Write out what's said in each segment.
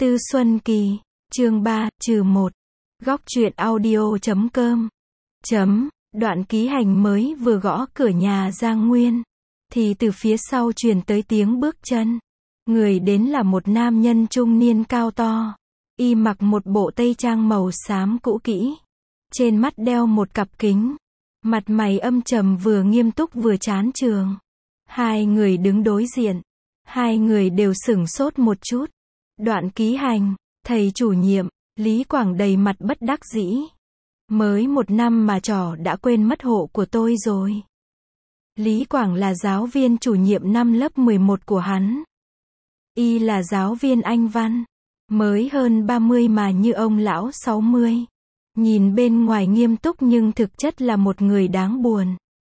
Tư Xuân Kỳ, chương 3-1, góc truyện audio.com. Đoạn Ký Hành mới vừa gõ cửa nhà Giang Nguyên, thì từ phía sau truyền tới tiếng bước chân. Người đến là một nam nhân trung niên cao to, y mặc một bộ tây trang màu xám cũ kỹ, trên mắt đeo một cặp kính, mặt mày âm trầm vừa nghiêm túc vừa chán chường. Hai người đứng đối diện, hai người đều sửng sốt một chút. Đoạn Ký Hành, thầy chủ nhiệm, Lý Quảng đầy mặt bất đắc dĩ. Mới 1 năm mà trò đã quên mất hộ của tôi rồi. Lý Quảng là giáo viên chủ nhiệm năm lớp 11 của hắn. Y là giáo viên Anh văn, mới hơn 30 mà như ông lão 60. Nhìn bên ngoài nghiêm túc nhưng thực chất là một người đáng buồn.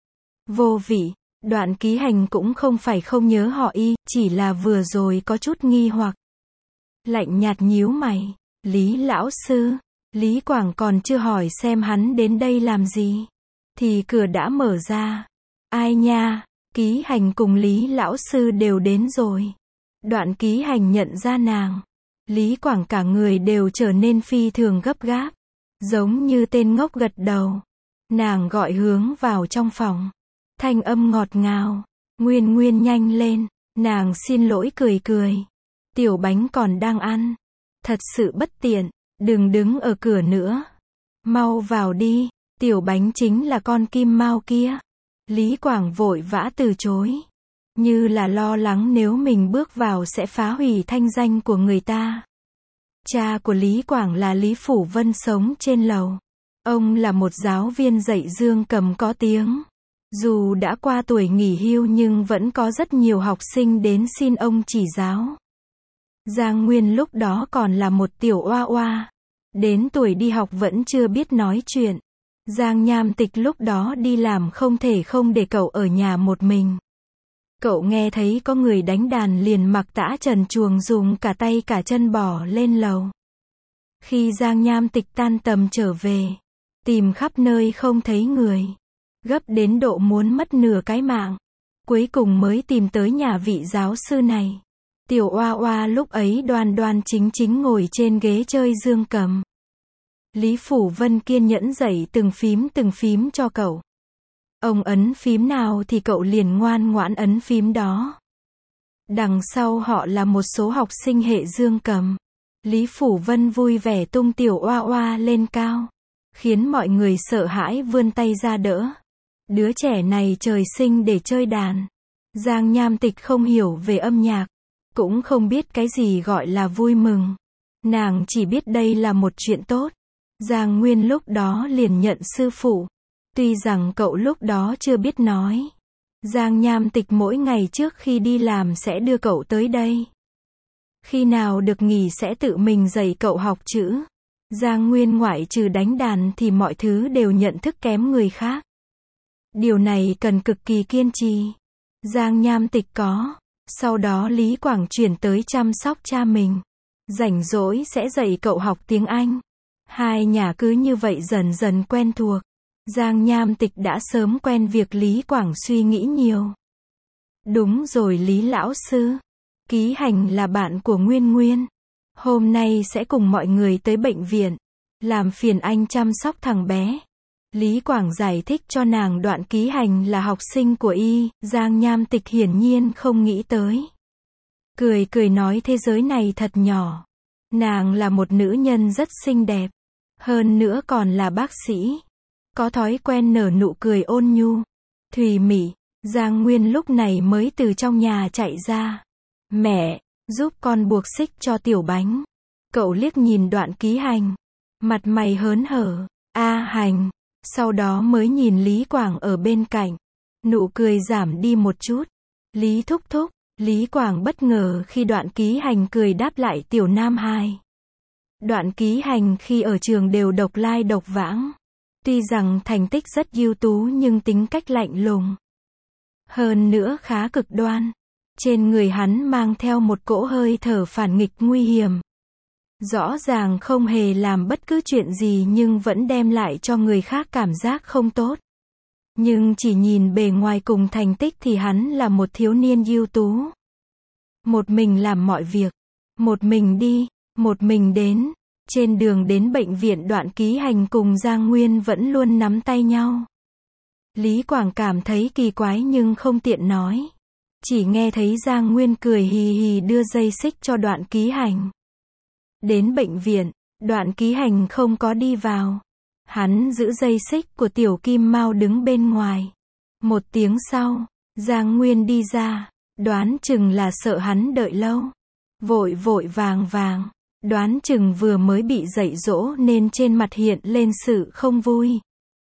Vô vị. Đoạn Ký Hành cũng không phải không nhớ họ Y, chỉ là vừa rồi có chút nghi hoặc. Lạnh nhạt nhíu mày. Lý lão sư. Lý Quảng còn chưa hỏi xem hắn đến đây làm gì, thì cửa đã mở ra. Ai nha, Ký Hành cùng Lý lão sư đều đến rồi. Đoạn Ký Hành nhận ra nàng. Lý Quảng cả người đều trở nên phi thường gấp gáp, giống như tên ngốc gật đầu. Nàng gọi hướng vào trong phòng. Thanh âm ngọt ngào. Nguyên Nguyên nhanh lên. Nàng xin lỗi cười cười. Tiểu Bánh còn đang ăn. Thật sự bất tiện. Đừng đứng ở cửa nữa. Mau vào đi. Tiểu Bánh chính là con Kim Mao kia. Lý Quảng vội vã từ chối, như là lo lắng nếu mình bước vào sẽ phá hủy thanh danh của người ta. Cha của Lý Quảng là Lý Phủ Vân sống trên lầu. Ông là một giáo viên dạy dương cầm có tiếng. Dù đã qua tuổi nghỉ hưu nhưng vẫn có rất nhiều học sinh đến xin ông chỉ giáo. Giang Nguyên lúc đó còn là một tiểu oa oa, đến tuổi đi học vẫn chưa biết nói chuyện. Giang Nham Tịch lúc đó đi làm không thể không để cậu ở nhà một mình. Cậu nghe thấy có người đánh đàn liền mặc tã trần truồng dùng cả tay cả chân bỏ lên lầu. Khi Giang Nham Tịch tan tầm trở về, tìm khắp nơi không thấy người, gấp đến độ muốn mất nửa cái mạng, cuối cùng mới tìm tới nhà vị giáo sư này. Tiểu oa oa lúc ấy đoan đoan chính chính ngồi trên ghế chơi dương cầm. Lý Phủ Vân kiên nhẫn dạy từng phím cho cậu. Ông ấn phím nào thì cậu liền ngoan ngoãn ấn phím đó. Đằng sau họ là một số học sinh hệ dương cầm. Lý Phủ Vân vui vẻ tung tiểu oa oa lên cao, khiến mọi người sợ hãi vươn tay ra đỡ. Đứa trẻ này trời sinh để chơi đàn. Giang Nham Tịch không hiểu về âm nhạc, cũng không biết cái gì gọi là vui mừng. Nàng chỉ biết đây là một chuyện tốt. Giang Nguyên lúc đó liền nhận sư phụ. Tuy rằng cậu lúc đó chưa biết nói. Giang Nham Tịch mỗi ngày trước khi đi làm sẽ đưa cậu tới đây. Khi nào được nghỉ sẽ tự mình dạy cậu học chữ. Giang Nguyên ngoại trừ đánh đàn thì mọi thứ đều nhận thức kém người khác. Điều này cần cực kỳ kiên trì. Giang Nham Tịch có. Sau đó Lý Quảng chuyển tới chăm sóc cha mình. Rảnh rỗi sẽ dạy cậu học tiếng Anh. Hai nhà cứ như vậy dần dần quen thuộc. Giang Nham Tịch đã sớm quen việc Lý Quảng suy nghĩ nhiều. Đúng rồi Lý lão sư. Ký Hành là bạn của Nguyên Nguyên. Hôm nay sẽ cùng mọi người tới bệnh viện. Làm phiền anh chăm sóc thằng bé. Lý Quảng giải thích cho nàng Đoạn Ký Hành là học sinh của y. Giang Nham Tịch hiển nhiên không nghĩ tới. Cười cười nói thế giới này thật nhỏ. Nàng là một nữ nhân rất xinh đẹp. Hơn nữa còn là bác sĩ. Có thói quen nở nụ cười ôn nhu, thùy mị. Giang Nguyên lúc này mới từ trong nhà chạy ra. Mẹ, giúp con buộc xích cho Tiểu Bánh. Cậu liếc nhìn Đoạn Ký Hành. Mặt mày hớn hở. A Hành. Sau đó mới nhìn Lý Quảng ở bên cạnh. Nụ cười giảm đi một chút. Lý thúc thúc. Lý Quảng bất ngờ khi Đoạn Ký Hành cười đáp lại Tiểu Nam Hai. Đoạn Ký Hành khi ở trường đều độc lai độc vãng. Tuy rằng thành tích rất ưu tú nhưng tính cách lạnh lùng. Hơn nữa khá cực đoan. Trên người hắn mang theo một cỗ hơi thở phản nghịch nguy hiểm. Rõ ràng không hề làm bất cứ chuyện gì nhưng vẫn đem lại cho người khác cảm giác không tốt. Nhưng chỉ nhìn bề ngoài cùng thành tích thì hắn là một thiếu niên ưu tú. Một mình làm mọi việc. Một mình đi. một mình đến. Trên đường đến bệnh viện Đoạn Ký Hành cùng Giang Nguyên vẫn luôn nắm tay nhau. Lý Quảng cảm thấy kỳ quái nhưng không tiện nói. Chỉ nghe thấy Giang Nguyên cười hì hì đưa dây xích cho Đoạn Ký Hành. Đến bệnh viện, Đoạn Ký Hành không có đi vào. Hắn giữ dây xích của Tiểu Kim Mao đứng bên ngoài. Một tiếng sau, Giang Nguyên đi ra, đoán chừng là sợ hắn đợi lâu. Vội vội vàng vàng, đoán chừng vừa mới bị dạy dỗ nên trên mặt hiện lên sự không vui.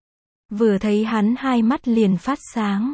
Vừa thấy hắn hai mắt liền phát sáng.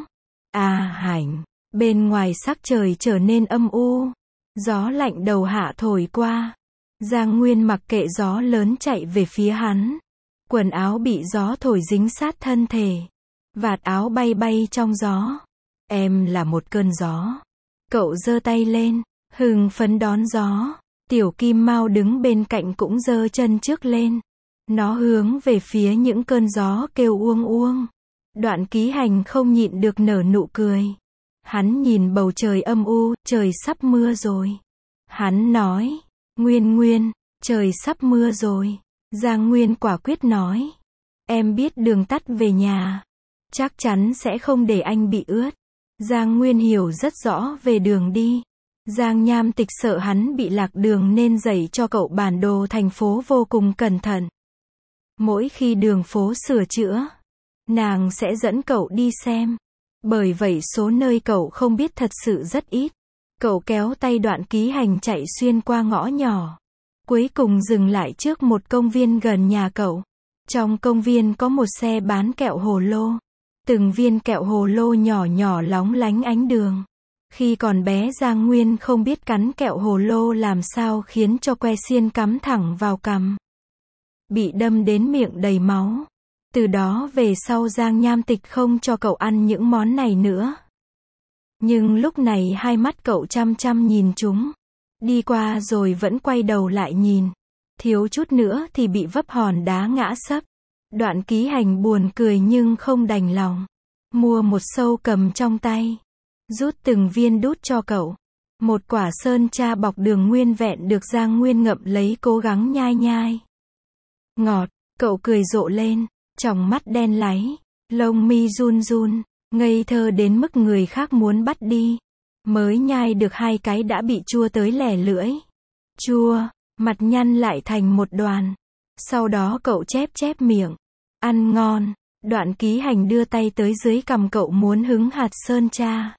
Hành, bên ngoài sắc trời trở nên âm u. Gió lạnh đầu hạ thổi qua. Giang Nguyên mặc kệ gió lớn chạy về phía hắn. Quần áo bị gió thổi dính sát thân thể. Vạt áo bay bay trong gió. Em là một cơn gió. Cậu giơ tay lên, hưng phấn đón gió. Tiểu Kim Mao đứng bên cạnh cũng giơ chân trước lên. Nó hướng về phía những cơn gió kêu uông uông. Đoạn Ký Hành không nhịn được nở nụ cười. Hắn nhìn bầu trời âm u, trời sắp mưa rồi. Hắn nói, Nguyên, trời sắp mưa rồi. Giang Nguyên quả quyết nói, em biết đường tắt về nhà. Chắc chắn sẽ không để anh bị ướt. Giang Nguyên hiểu rất rõ về đường đi. Giang Nham Tịch sợ hắn bị lạc đường nên dạy cho cậu bản đồ thành phố vô cùng cẩn thận. Mỗi khi đường phố sửa chữa, nàng sẽ dẫn cậu đi xem. Bởi vậy số nơi cậu không biết thật sự rất ít. Cậu kéo tay Đoạn Ký Hành chạy xuyên qua ngõ nhỏ. Cuối cùng dừng lại trước một công viên gần nhà cậu. Trong công viên có một xe bán kẹo hồ lô. Từng viên kẹo hồ lô nhỏ nhỏ lóng lánh ánh đường. Khi còn bé Giang Nguyên không biết cắn kẹo hồ lô làm sao khiến cho que xiên cắm thẳng vào cằm. Bị đâm đến miệng đầy máu. Từ đó về sau Giang Nham Tịch không cho cậu ăn những món này nữa. Nhưng lúc này hai mắt cậu chăm chăm nhìn chúng. Đi qua rồi vẫn quay đầu lại nhìn. Thiếu chút nữa thì bị vấp hòn đá ngã sấp. Đoạn Ký Hành buồn cười nhưng không đành lòng. Mua một sâu cầm trong tay. Rút từng viên đút cho cậu. Một quả sơn tra bọc đường nguyên vẹn được Giang Nguyên ngậm lấy cố gắng nhai nhai. Ngọt, cậu cười rộ lên, tròng mắt đen láy, lông mi run run, ngây thơ đến mức người khác muốn bắt đi. Mới nhai được 2 cái đã bị chua tới lẻ lưỡi. Chua, mặt nhăn lại thành một đoàn. Sau đó cậu chép chép miệng. Ăn ngon. Đoạn Ký Hành đưa tay tới dưới cằm cậu muốn hứng hạt sơn tra.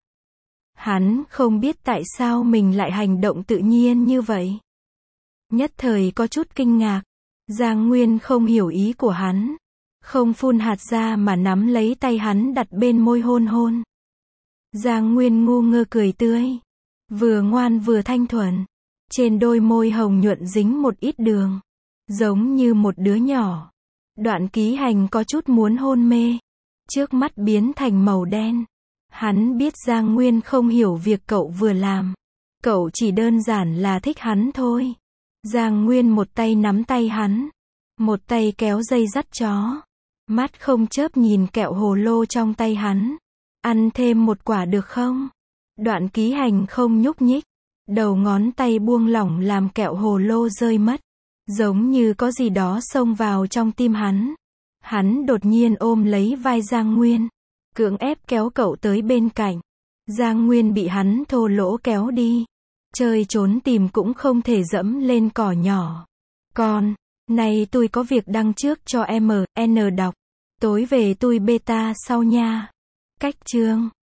Hắn không biết tại sao mình lại hành động tự nhiên như vậy. Nhất thời có chút kinh ngạc. Giang Nguyên không hiểu ý của hắn. Không phun hạt ra mà nắm lấy tay hắn đặt bên môi hôn hôn. Giang Nguyên ngu ngơ cười tươi. Vừa ngoan vừa thanh thuần. Trên đôi môi hồng nhuận dính một ít đường. Giống như một đứa nhỏ. Đoạn Ký Hành có chút muốn hôn mê. Trước mắt biến thành màu đen. Hắn biết Giang Nguyên không hiểu việc cậu vừa làm. Cậu chỉ đơn giản là thích hắn thôi. Giang Nguyên một tay nắm tay hắn. Một tay kéo dây dắt chó. Mắt không chớp nhìn kẹo hồ lô trong tay hắn. Ăn thêm một quả được không? Đoạn Ký Hành không nhúc nhích. Đầu ngón tay buông lỏng làm kẹo hồ lô rơi mất. Giống như có gì đó xông vào trong tim hắn. Hắn đột nhiên ôm lấy vai Giang Nguyên. Cưỡng ép kéo cậu tới bên cạnh. Giang Nguyên bị hắn thô lỗ kéo đi. Chơi trốn tìm cũng không thể dẫm lên cỏ nhỏ. Con, này tôi có việc đăng trước cho MN đọc. Tối về tôi beta sau nha. Cách chương